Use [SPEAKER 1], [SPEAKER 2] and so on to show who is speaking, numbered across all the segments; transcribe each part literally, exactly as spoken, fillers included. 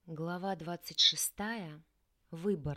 [SPEAKER 1] Глава двадцать шестая. Выбор.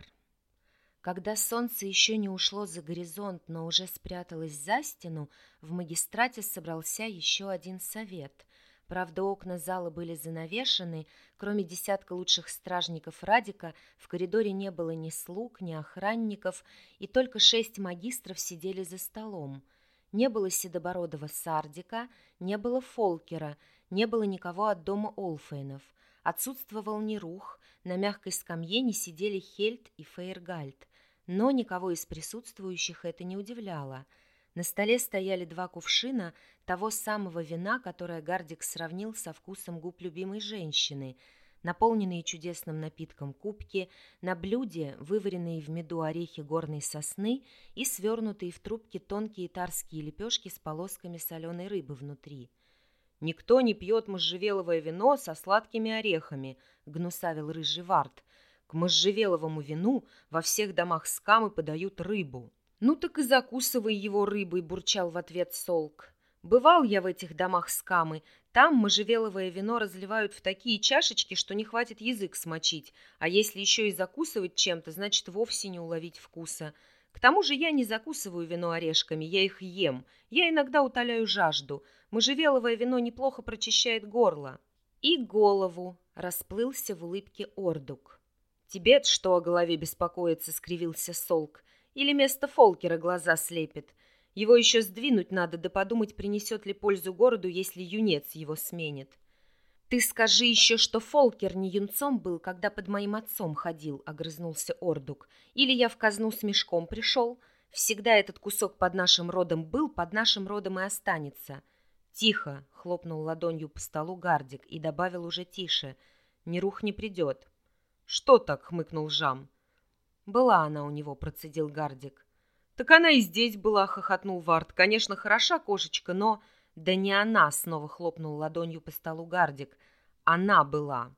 [SPEAKER 1] Когда солнце еще не ушло за горизонт, но уже спряталось за стену, в магистрате собрался еще один совет. Правда, окна зала были занавешены, кроме десятка лучших стражников Радика, в коридоре не было ни слуг, ни охранников, и только шесть магистров сидели за столом. Не было седобородого Сардика, не было Фолкера, не было никого от дома Олфейнов. Отсутствовал Нерух, на мягкой скамье не сидели Хельд и Фейргальд, но никого из присутствующих это не удивляло. На столе стояли два кувшина того самого вина, которое Гардик сравнил со вкусом губ любимой женщины, наполненные чудесным напитком кубки, на блюде вываренные в меду орехи горной сосны и свернутые в трубки тонкие тарские лепешки с полосками соленой рыбы внутри. «Никто не пьет можжевеловое вино со сладкими орехами», — гнусавил рыжий Вард. «К можжевеловому вину во всех домах Скамы подают рыбу». «Ну так и закусывай его рыбой», — бурчал в ответ Солк. «Бывал я в этих домах Скамы. Там можжевеловое вино разливают в такие чашечки, что не хватит язык смочить. А если еще и закусывать чем-то, значит вовсе не уловить вкуса. К тому же я не закусываю вино орешками, я их ем. Я иногда утоляю жажду. Можжевеловое вино неплохо прочищает горло». «И голову», — расплылся в улыбке Ордук. «Тебе-то что о голове беспокоится?» — скривился Солк. «Или место Фолкера глаза слепит? Его еще сдвинуть надо, да подумать, принесет ли пользу городу, если юнец его сменит». «Ты скажи еще, что Фолкер не юнцом был, когда под моим отцом ходил», — огрызнулся Ордук. «Или я в казну с мешком пришел? Всегда этот кусок под нашим родом был, под нашим родом и останется». «Тихо!» — хлопнул ладонью по столу Гардик и добавил уже тише. «Нерух не придет». «Что так?» — хмыкнул Жам. «Была она у него», — процедил Гардик. «Так она и здесь была», — хохотнул Вард. «Конечно, хороша кошечка, но...» «Да не она!» — снова хлопнул ладонью по столу Гардик. «Она была».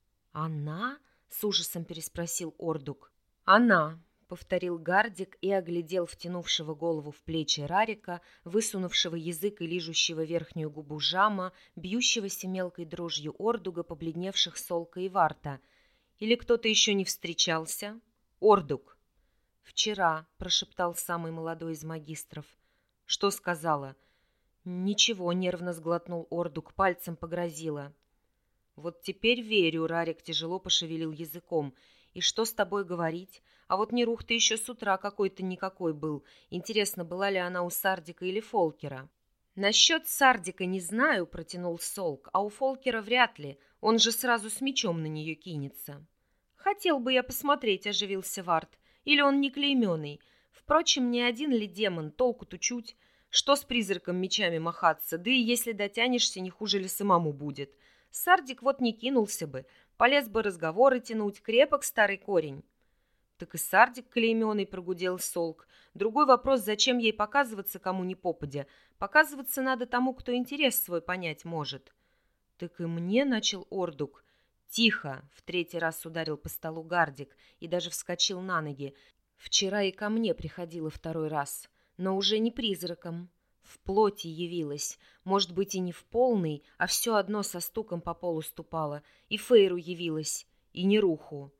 [SPEAKER 1] «Она?» — с ужасом переспросил Ордук. «Она», — повторил Гардик и оглядел втянувшего голову в плечи Рарика, высунувшего язык и лижущего верхнюю губу Жама, бьющегося мелкой дрожью Ордуга, побледневших Солка и Варта. «Или кто-то еще не встречался?» «Ордук». «Вчера», — прошептал самый молодой из магистров. «Что сказала?» «Ничего», — нервно сглотнул Ордук, пальцем погрозила. «Вот теперь верю», — Рарик тяжело пошевелил языком. «И что с тобой говорить? А вот Нерух ты еще с утра какой-то никакой был. Интересно, была ли она у Сардика или Фолкера?» «Насчет Сардика не знаю», — протянул Солк, «а у Фолкера вряд ли. Он же сразу с мечом на нее кинется». «Хотел бы я посмотреть», — оживился Вард. «Или он не клейменный? Впрочем, не один ли демон, толку-то чуть. Что с призраком мечами махаться? Да и если дотянешься, не хуже ли самому будет? Сардик вот не кинулся бы, полез бы разговоры тянуть, крепок старый корень». «Так и Сардик клейменый», — прогудел Солк. «Другой вопрос, зачем ей показываться кому ни попадя? Показываться надо тому, кто интерес свой понять может». «Так и мне», — начал Ордук. «Тихо!» — в третий раз ударил по столу Гардик и даже вскочил на ноги. «Вчера и ко мне приходила второй раз, но уже не призраком. В плоти явилась, может быть, и не в полный, а все одно со стуком по полу ступала, и Фейру явилась, и Неруху».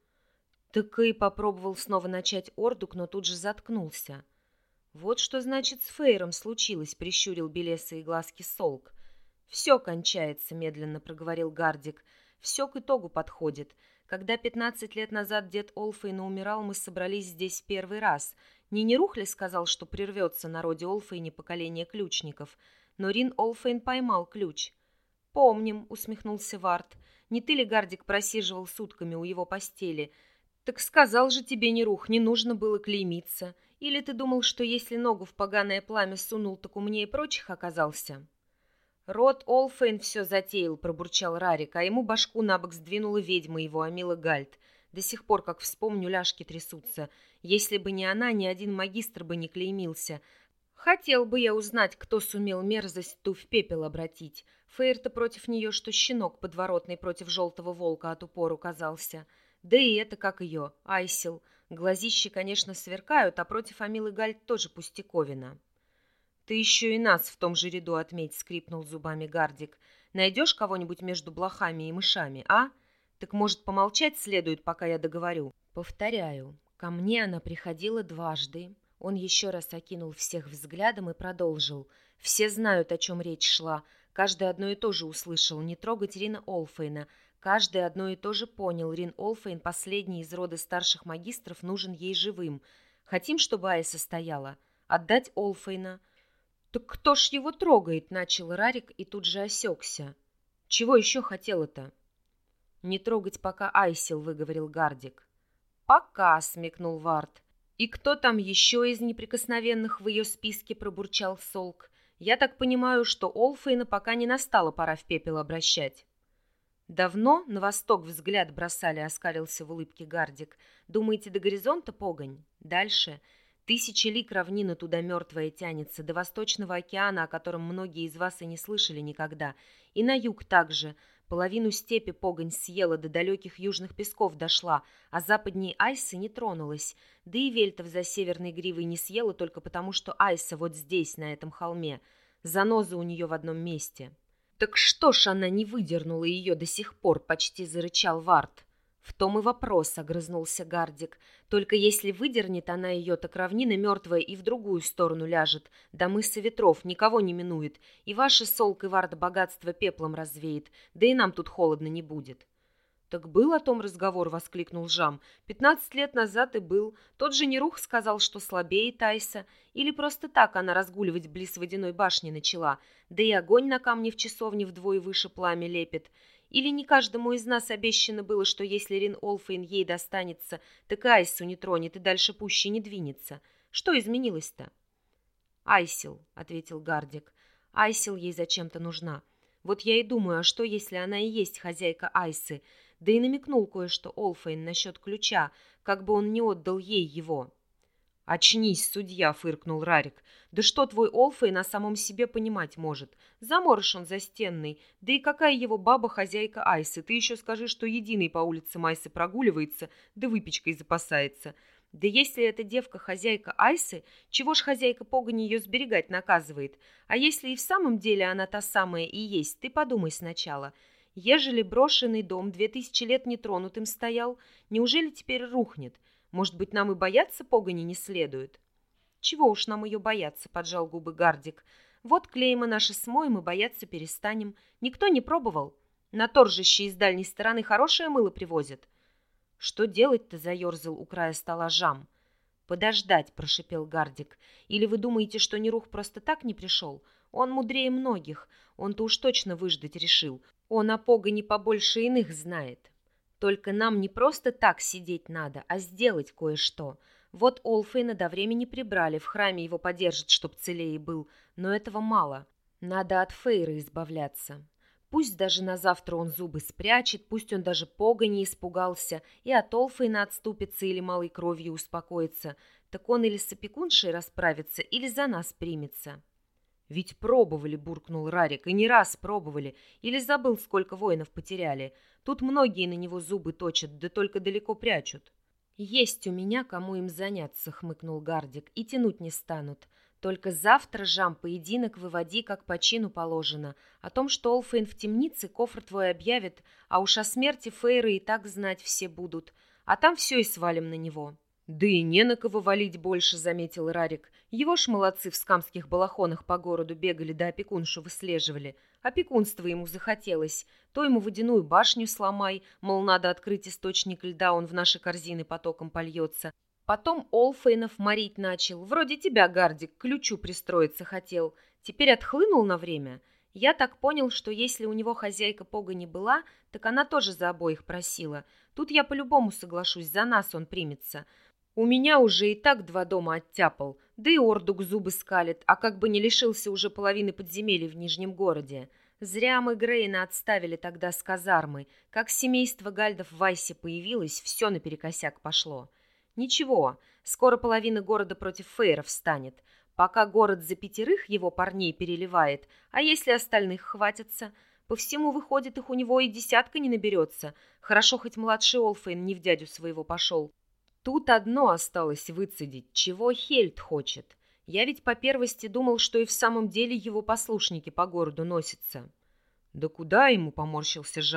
[SPEAKER 1] Так и попробовал снова начать Ордук, но тут же заткнулся. «Вот что значит с Фейром случилось», — прищурил белесые глазки Солк. «Все кончается», — медленно проговорил Гардик. «Все к итогу подходит. Когда пятнадцать лет назад дед Олфейна умирал, мы собрались здесь первый раз. Не Нерух ли сказал, что прервется на роде Олфейне поколение ключников? Но Рин Олфейн поймал ключ». «Помним», — усмехнулся Вард. «Не ты ли, Гардик, просиживал сутками у его постели? Так сказал же тебе Нерух, не нужно было клеймиться. Или ты думал, что если ногу в поганое пламя сунул, так умнее прочих оказался?» «Род Олфейн все затеял», — пробурчал Рарик, а ему башку на бок сдвинула ведьма его, Амила Гальд. До сих пор, как вспомню, ляжки трясутся. Если бы не она, ни один магистр бы не клеймился. Хотел бы я узнать, кто сумел мерзость ту в пепел обратить. Фейр-то против нее, что щенок подворотный против желтого волка от упору казался. Да и это как ее, Айсил. Глазищи, конечно, сверкают, а против Амилы Гальд тоже пустяковина. «Ты еще и нас в том же ряду отметь», — скрипнул зубами Гардик. «Найдешь кого-нибудь между блохами и мышами, а? Так, может, помолчать следует, пока я договорю? Повторяю, ко мне она приходила дважды. Он еще раз окинул всех взглядом и продолжил. Все знают, о чем речь шла. Каждый одно и то же услышал. Не трогать Рина Олфейна. Каждый одно и то же понял. Рин Олфейн, последний из рода старших магистров, нужен ей живым. Хотим, чтобы Айса стояла? Отдать Олфейна. Так кто ж его трогает? Начал Рарик и тут же осекся. Чего еще хотела-то? Не трогать пока Айсил, выговорил Гардик. Пока, смекнул Вард. И кто там еще из неприкосновенных в ее списке, пробурчал Солк. Я так понимаю, что Олфейна пока не настала пора в пепел обращать. Давно на восток взгляд бросали, оскалился в улыбке Гардик. Думаете, до горизонта погонь? Дальше тысячи лик равнина туда мертвая тянется, до Восточного океана, о котором многие из вас и не слышали никогда. И на юг также. Половину степи погонь съела, до далеких южных песков дошла, а западней Айсы не тронулась. Да и Вельтов за северной гривой не съела только потому, что Айса вот здесь, на этом холме. Заноза у нее в одном месте. «Так что ж она не выдернула ее до сих пор?» — почти зарычал Вард. «В том и вопрос», — огрызнулся Гардик. «Только если выдернет она ее, так равнина мертвая и в другую сторону ляжет. До мыса ветров никого не минует. И ваше Солк и Вард богатство пеплом развеет. Да и нам тут холодно не будет». «Так был о том разговор», — воскликнул Жам. «Пятнадцать лет назад и был. Тот же Нерух сказал, что слабее Тайса. Или просто так она разгуливать близ водяной башни начала. Да и огонь на камне в часовне вдвое выше пламя лепит. Или не каждому из нас обещано было, что если Рин Олфейн ей достанется, так Айсу не тронет и дальше пуще не двинется. Что изменилось-то?» «Айсил», — ответил Гардик. «Айсил ей зачем-то нужна. Вот я и думаю, а что, если она и есть хозяйка Айсы?» Да и намекнул кое-что Олфейн насчет ключа, как бы он не отдал ей его. «Очнись, судья!» — фыркнул Рарик. «Да что твой Олфейн на самом себе понимать может? Заморыш он застенный. Да и какая его баба хозяйка Айсы? Ты еще скажи, что единый по улице Айсы прогуливается, да выпечкой запасается. Да если эта девка хозяйка Айсы, чего ж хозяйка погони ее сберегать наказывает? А если и в самом деле она та самая и есть, ты подумай сначала». Ежели брошенный дом две тысячи лет нетронутым стоял, неужели теперь рухнет? Может быть, нам и бояться погони не следует? Чего уж нам ее бояться, поджал губы Гардик. Вот клейма наши смоем и бояться перестанем. Никто не пробовал. На торжище из дальней стороны хорошее мыло привозят. Что делать-то, заерзал у края стола Жам. Подождать, прошипел Гардик. Или вы думаете, что Нерух просто так не пришел? Он мудрее многих. Он-то уж точно выждать решил. Он о погоне побольше иных знает. Только нам не просто так сидеть надо, а сделать кое-что. Вот Олфейна до времени прибрали, в храме его подержат, чтоб целее был. Но этого мало. Надо от Фейра избавляться. Пусть даже на завтра он зубы спрячет, пусть он даже погони испугался и от Олфейна отступится или малой кровью успокоится. Так он или с опекуншей расправится, или за нас примется. «Ведь пробовали», — буркнул Рарик, — «и не раз пробовали. Или забыл, сколько воинов потеряли. Тут многие на него зубы точат, да только далеко прячут». «Есть у меня, кому им заняться», — хмыкнул Гардик, — «и тянуть не станут. Только завтра, Жам, поединок выводи, как по чину положено. О том, что Олфейн в темнице, кофр твой объявит, а уж о смерти Фейра и так знать все будут. А там все и свалим на него». «Да и не на кого валить больше», — заметил Рарик. «Его ж молодцы в скамских балахонах по городу бегали да опекуншу выслеживали. Опекунство ему захотелось. То ему водяную башню сломай, мол, надо открыть источник льда, он в наши корзины потоком польется. Потом Олфейнов морить начал. Вроде тебя, Гардик, к ключу пристроиться хотел. Теперь отхлынул на время. Я так понял, что если у него хозяйка погони была, так она тоже за обоих просила. Тут я по-любому соглашусь, за нас он примется». У меня уже и так два дома оттяпал, да и Ордук зубы скалит, а как бы не лишился уже половины подземелий в Нижнем городе. Зря мы Грейна отставили тогда с казармы. Как семейство Гальдов в Вайсе появилось, все наперекосяк пошло. Ничего, скоро половина города против Фейров встанет. Пока город за пятерых его парней переливает, а если остальных хватится? По всему выходит, их у него и десятка не наберется. Хорошо, хоть младший Олфейн не в дядю своего пошел. Тут одно осталось выцедить, чего Хельд хочет. Я ведь по первости думал, что и в самом деле его послушники по городу носятся. Да куда ему, поморщился Жам.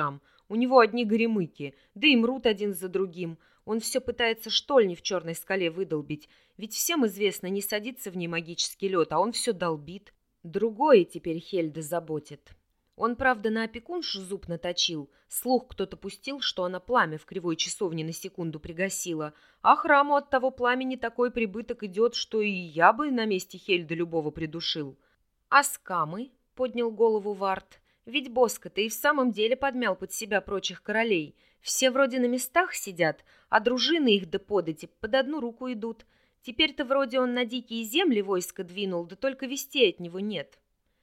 [SPEAKER 2] У него одни горемыки, да и мрут один за другим. Он все пытается штольни в черной скале выдолбить, ведь всем известно, не садится в ней магический лед, а он все долбит. Другое теперь Хельда заботит. Он, правда, на опекуншу зуб наточил. Слух кто-то пустил, что она пламя в кривой часовне на секунду пригасила. А храму от того пламени такой прибыток идет, что и я бы на месте Хельды любого придушил. А скамы, — поднял голову Варт, — ведь Боска-то и в самом деле подмял под себя прочих королей. Все вроде на местах сидят, а дружины их да подати под одну руку идут. Теперь-то вроде он на дикие земли войско двинул, да только вестей от него нет.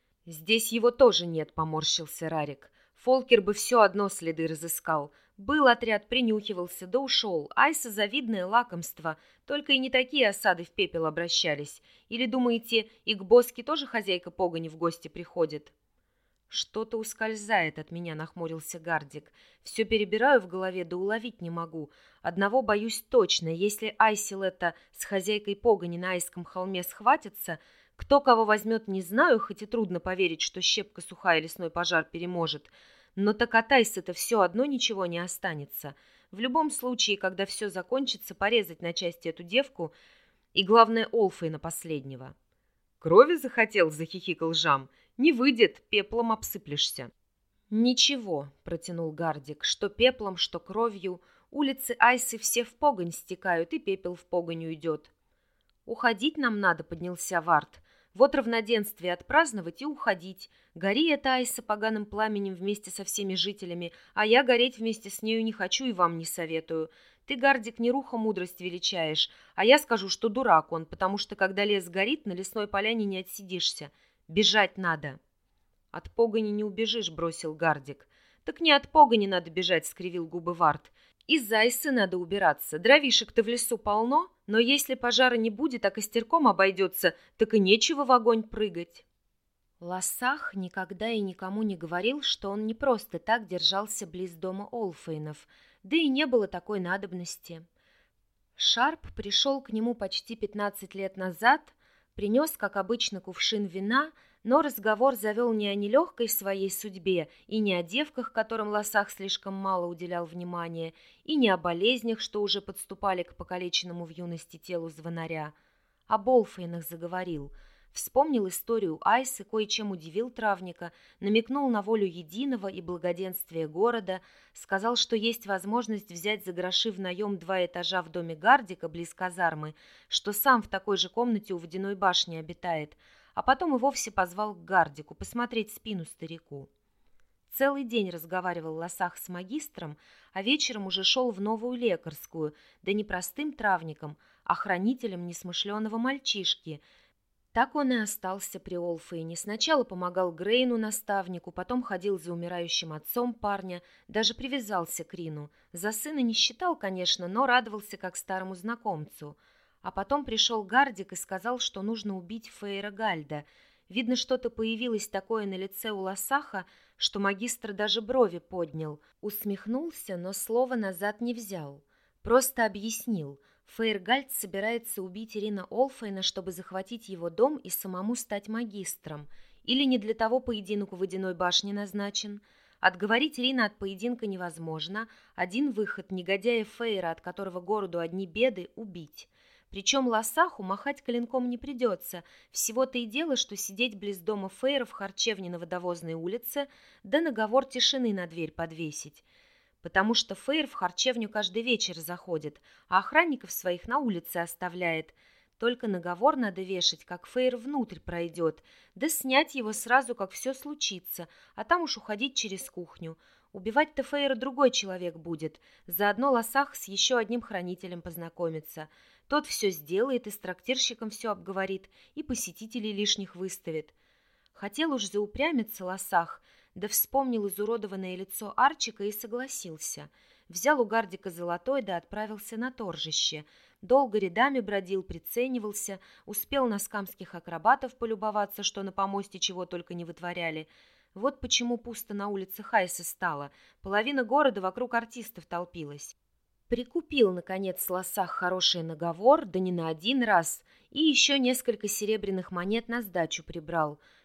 [SPEAKER 2] Здесь его тоже нет, — поморщился Рарик. Фолкер бы все одно следы разыскал. Был отряд, принюхивался, да ушел. Айса завидное лакомство, только и не такие осады в пепел обращались. Или, думаете, и к Боске тоже хозяйка погони в гости приходит? Что-то ускользает от меня, — нахмурился Гардик. Все перебираю в голове, да уловить не могу. Одного боюсь точно, если Айсил это с хозяйкой погони на Айском холме схватятся, кто кого возьмет, не знаю, хоть и трудно поверить, что щепка сухая лесной пожар переможет. Но так от Айса-то все одно ничего не останется. В любом случае, когда все закончится, порезать на части эту девку и, главное, Олфейна последнего. «Крови захотел?» — захихикал Жам. «Не выйдет, пеплом обсыплешься».
[SPEAKER 1] «Ничего», — протянул Гардик, — «что пеплом, что кровью. Улицы Айсы все в погонь стекают, и пепел в погонь уйдет». «Уходить нам надо», — поднялся Варт. «Вот равноденствие отпраздновать и уходить. Гори эта Айса поганым пламенем вместе со всеми жителями, а я гореть вместе с нею не хочу и вам не советую. Ты, Гардик, не руха мудрость величаешь, а я скажу, что дурак он, потому что, когда лес горит, на лесной поляне не отсидишься. Бежать надо». «От погони не убежишь», — бросил Гардик. «Так не от погони надо бежать», — скривил губы Варт. «Из Айсы надо убираться. Дровишек-то в лесу полно, но если пожара не будет, а костерком обойдется, так и нечего в огонь прыгать». Лосах никогда и никому не говорил, что он не просто так держался близ дома Олфейнов, да и не было такой надобности. Шарп пришел к нему почти пятнадцать лет назад, принес, как обычно, кувшин вина, но разговор завел не о нелегкой своей судьбе и не о девках, которым Лосах слишком мало уделял внимания, и не о болезнях, что уже подступали к покалеченному в юности телу звонаря. Об Олфейнах заговорил. Вспомнил историю Айсы, кое-чем удивил травника, намекнул на волю единого и благоденствие города, сказал, что есть возможность взять за гроши в наем два этажа в доме Гардика близ казармы, что сам в такой же комнате у водяной башни обитает, а потом и вовсе позвал к Гардику посмотреть спину старику. Целый день разговаривал Лосах с магистром, а вечером уже шел в новую лекарскую, да не простым травником, а хранителем несмышленого мальчишки. Так он и остался при Олфейне. Сначала помогал Грейну, наставнику, потом ходил за умирающим отцом парня, даже привязался к Рину. За сына не считал, конечно, но радовался как старому знакомцу. А потом пришел Гардик и сказал, что нужно убить Фейра Гальда. Видно, что-то появилось такое на лице у Лосаха, что магистр даже брови поднял. Усмехнулся, но слова назад не взял. Просто объяснил. Фейр Гальд собирается убить Рина Олфейна, чтобы захватить его дом и самому стать магистром. Или не для того поединок у водяной башни назначен. Отговорить Рина от поединка невозможно. Один выход — негодяя Фейра, от которого городу одни беды, убить. Причем Лосаху махать клинком не придется. Всего-то и дело, что сидеть близ дома Фейра в харчевне на Водовозной улице, да наговор тишины на дверь подвесить. Потому что Фейр в харчевню каждый вечер заходит, а охранников своих на улице оставляет. Только наговор надо вешать, как Фейр внутрь пройдет, да снять его сразу, как все случится, а там уж уходить через кухню. Убивать-то Фейра другой человек будет. Заодно Лосах с еще одним хранителем познакомится. Тот все сделает и с трактирщиком все обговорит, и посетителей лишних выставит. Хотел уж заупрямиться Лосах, да вспомнил изуродованное лицо Арчика и согласился. Взял у Гардика золотой, да отправился на торжище. Долго рядами бродил, приценивался, успел на скамских акробатов полюбоваться, что на помосте чего только не вытворяли. Вот почему пусто на улице Хайса стало. Половина города вокруг артистов толпилась. Прикупил, наконец, Лосах хороший наговор, да не на один раз, и еще несколько серебряных монет на сдачу прибрал.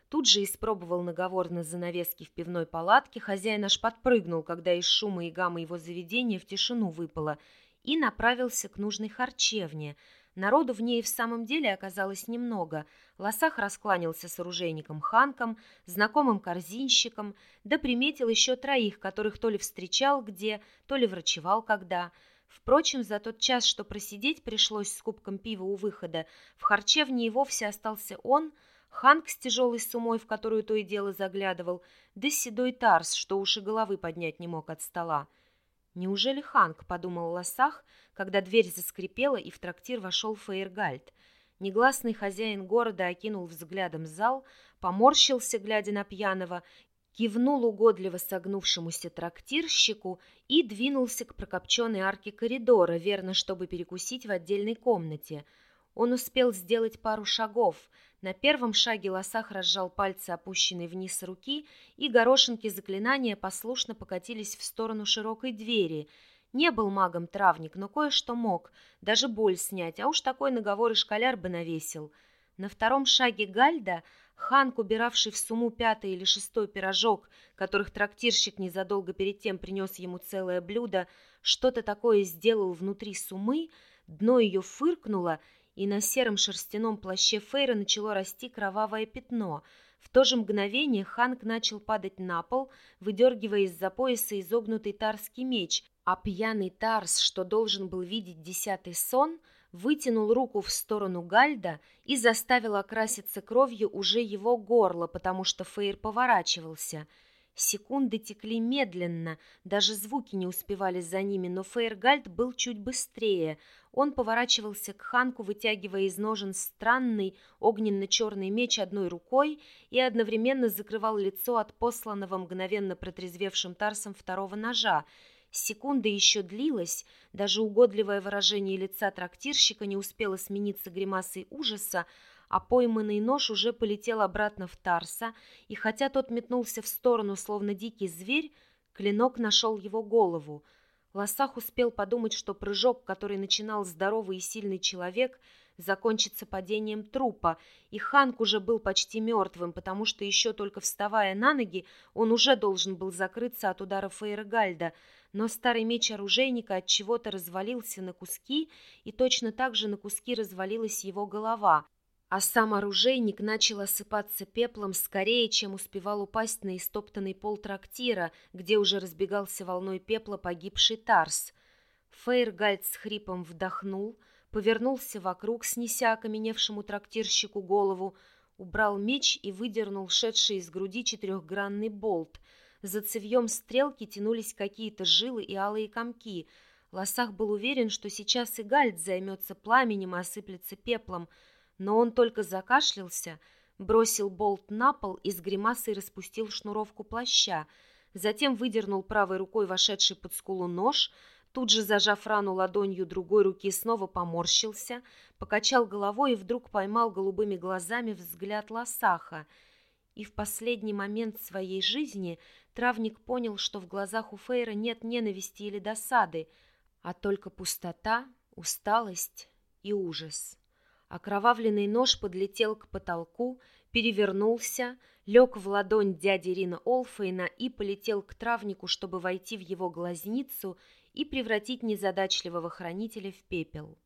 [SPEAKER 1] Тут же испробовал наговор на занавеске в пивной палатке, хозяин аж подпрыгнул, когда из шума и гамма его заведения в тишину выпало, и направился к нужной харчевне. Народу в ней в самом деле оказалось немного. Лосах раскланялся с оружейником Ханком, знакомым корзинщиком, да приметил еще троих, которых то ли встречал где, то ли врачевал когда. Впрочем, за тот час, что просидеть пришлось с кубком пива у выхода, в харчевне и вовсе остался он, Ханк с тяжелой сумой, в которую то и дело заглядывал, да седой Тарс, что уж и головы поднять не мог от стола. «Неужели Ханк?» — подумал Лосах, когда дверь заскрипела, и в трактир вошел Фейергальд. Негласный хозяин города окинул взглядом зал, поморщился, глядя на пьяного, кивнул угодливо согнувшемуся трактирщику и двинулся к прокопченной арке коридора, верно, чтобы перекусить в отдельной комнате. Он успел сделать пару шагов. На первом шаге Лосах разжал пальцы опущенной вниз руки, и горошинки заклинания послушно покатились в сторону широкой двери. Не был магом травник, но кое-что мог, даже боль снять, а уж такой наговор и школяр бы навесил. На втором шаге Гальда Ханк, убиравший в сумму пятый или шестой пирожок, которых трактирщик незадолго перед тем принес ему целое блюдо, что-то такое сделал внутри суммы, дно ее фыркнуло, и на сером шерстяном плаще Фейра начало расти кровавое пятно. В то же мгновение Ханк начал падать на пол, выдергивая из-за пояса изогнутый тарский меч, а пьяный Тарс, что должен был видеть десятый сон, вытянул руку в сторону Гальда и заставил окраситься кровью уже его горло, потому что Фейр поворачивался. Секунды текли медленно, даже звуки не успевали за ними, но Фейергальд был чуть быстрее. Он поворачивался к Ханку, вытягивая из ножен странный огненно-черный меч одной рукой и одновременно закрывал лицо от посланного мгновенно протрезвевшим Тарсом второго ножа. Секунда еще длилась, даже угодливое выражение лица трактирщика не успело смениться гримасой ужаса, а пойманный нож уже полетел обратно в Тарса, и хотя тот метнулся в сторону, словно дикий зверь, клинок нашел его голову. Лосах успел подумать, что прыжок, который начинал здоровый и сильный человек, закончится падением трупа, и Ханк уже был почти мертвым, потому что еще только вставая на ноги, он уже должен был закрыться от удара Фейергальда, но старый меч оружейника от чего-то развалился на куски, и точно так же на куски развалилась его голова, а сам оружейник начал осыпаться пеплом скорее, чем успевал упасть на истоптанный пол трактира, где уже разбегался волной пепла погибший Тарс. Фейергальд с хрипом вдохнул, повернулся вокруг, снеся окаменевшему трактирщику голову, убрал меч и выдернул шедший из груди четырехгранный болт. За цевьем стрелки тянулись какие-то жилы и алые комки. Лосах был уверен, что сейчас и Гальд займется пламенем и осыплется пеплом, но он только закашлялся, бросил болт на пол и с гримасой распустил шнуровку плаща, затем выдернул правой рукой вошедший под скулу нож, тут же, зажав рану ладонью другой руки, снова поморщился, покачал головой и вдруг поймал голубыми глазами взгляд Лосаха. И в последний момент своей жизни травник понял, что в глазах у Фейра нет ненависти или досады, а только пустота, усталость и ужас. Окровавленный нож подлетел к потолку, перевернулся, лег в ладонь дяди Рина Олфейна и полетел к травнику, чтобы войти в его глазницу и превратить незадачливого хранителя в пепел.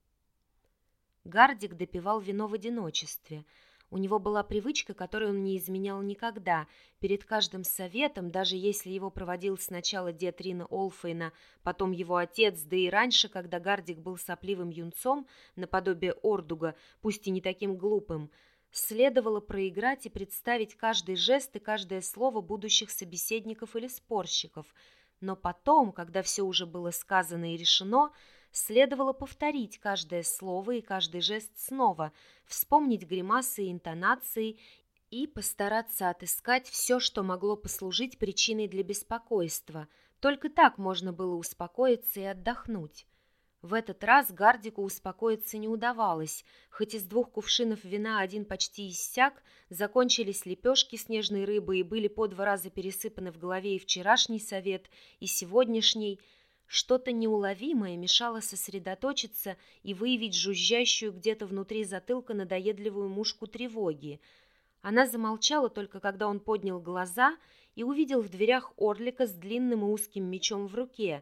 [SPEAKER 1] Гардик допивал вино в одиночестве. У него была привычка, которой он не изменял никогда. Перед каждым советом, даже если его проводил сначала дед Рина Олфейна, потом его отец, да и раньше, когда Гардик был сопливым юнцом, наподобие Ордуга, пусть и не таким глупым, следовало проиграть и представить каждый жест и каждое слово будущих собеседников или спорщиков. Но потом, когда все уже было сказано и решено, следовало повторить каждое слово и каждый жест снова, вспомнить гримасы и интонации и постараться отыскать все, что могло послужить причиной для беспокойства. Только так можно было успокоиться и отдохнуть. В этот раз Гардику успокоиться не удавалось. Хоть из двух кувшинов вина один почти иссяк, закончились лепешки с нежной рыбой и были по два раза пересыпаны в голове и вчерашний совет, и сегодняшний. Что-то неуловимое мешало сосредоточиться и выявить жужжащую где-то внутри затылка надоедливую мушку тревоги. Она замолчала только когда он поднял глаза и увидел в дверях Орлика с длинным и узким мечом в руке.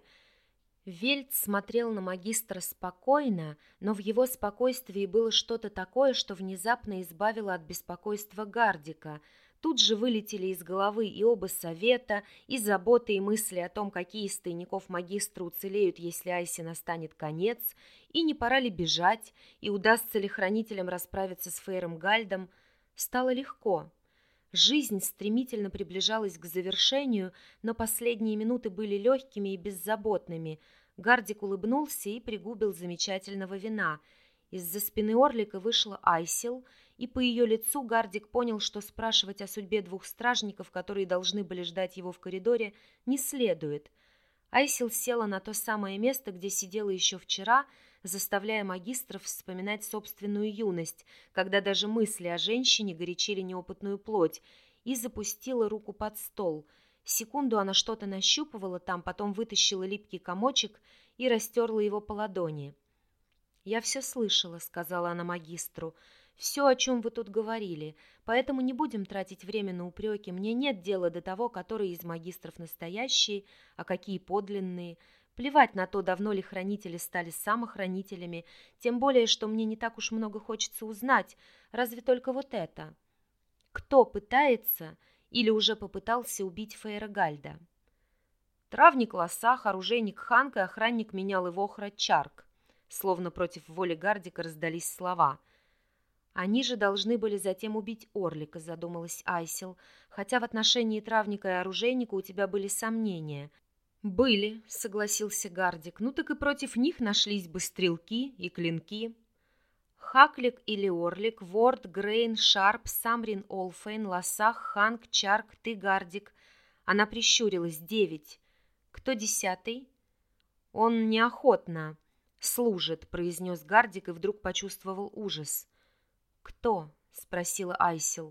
[SPEAKER 1] Вельт смотрел на магистра спокойно, но в его спокойствии было что-то такое, что внезапно избавило от беспокойства Гардика. Тут же вылетели из головы и оба совета, и заботы, и мысли о том, какие из тайников магистра уцелеют, если Айсе настанет конец, и не пора ли бежать, и удастся ли хранителям расправиться с Фейром Гальдом. Стало легко. Жизнь стремительно приближалась к завершению, но последние минуты были легкими и беззаботными. Гардик улыбнулся и пригубил замечательного вина. Из-за спины Орлика вышла Айсел, и по ее лицу Гардик понял, что спрашивать о судьбе двух стражников, которые должны были ждать его в коридоре, не следует. Айсел села на то самое место, где сидела еще вчера, заставляя магистров вспоминать собственную юность, когда даже мысли о женщине горячили неопытную плоть, и запустила руку под стол. Секунду она что-то нащупывала там, потом вытащила липкий комочек и растерла его по ладони. «Я все слышала», — сказала она магистру, — «все, о чем вы тут говорили, поэтому не будем тратить время на упреки. Мне нет дела до того, которые из магистров настоящие, а какие подлинные. Плевать на то, давно ли хранители стали самохранителями, тем более, что мне не так уж много хочется узнать, разве только вот это. Кто пытается или уже попытался убить Фейра Гальда?» «Травник Лосах, оружейник Ханк и охранник менял его Охра Чарк», словно против воли Гардика раздались слова. «Они же должны были затем убить Орлика», — задумалась Айсел, «хотя в отношении травника и оружейника у тебя были сомнения». «Были», — согласился Гардик, «ну так и против них нашлись бы стрелки и клинки». Хаклик или Орлик, Ворд, Грейн, Шарп, Самрин, Олфейн, Лосах, Ханк, Чарк, ты, Гардик. Она прищурилась. Девять. Кто десятый? Он неохотно служит, произнес Гардик и вдруг почувствовал ужас. Кто? Спросила Айсел.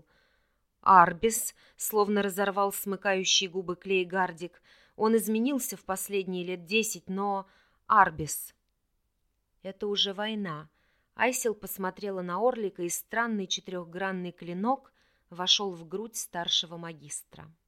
[SPEAKER 1] Арбис, словно разорвал смыкающие губы клей Гардик. Он изменился в последние лет десять, но... Арбис. Это уже война. Айсел посмотрела на Орлика, и странный четырехгранный клинок вошел в грудь старшего магистра.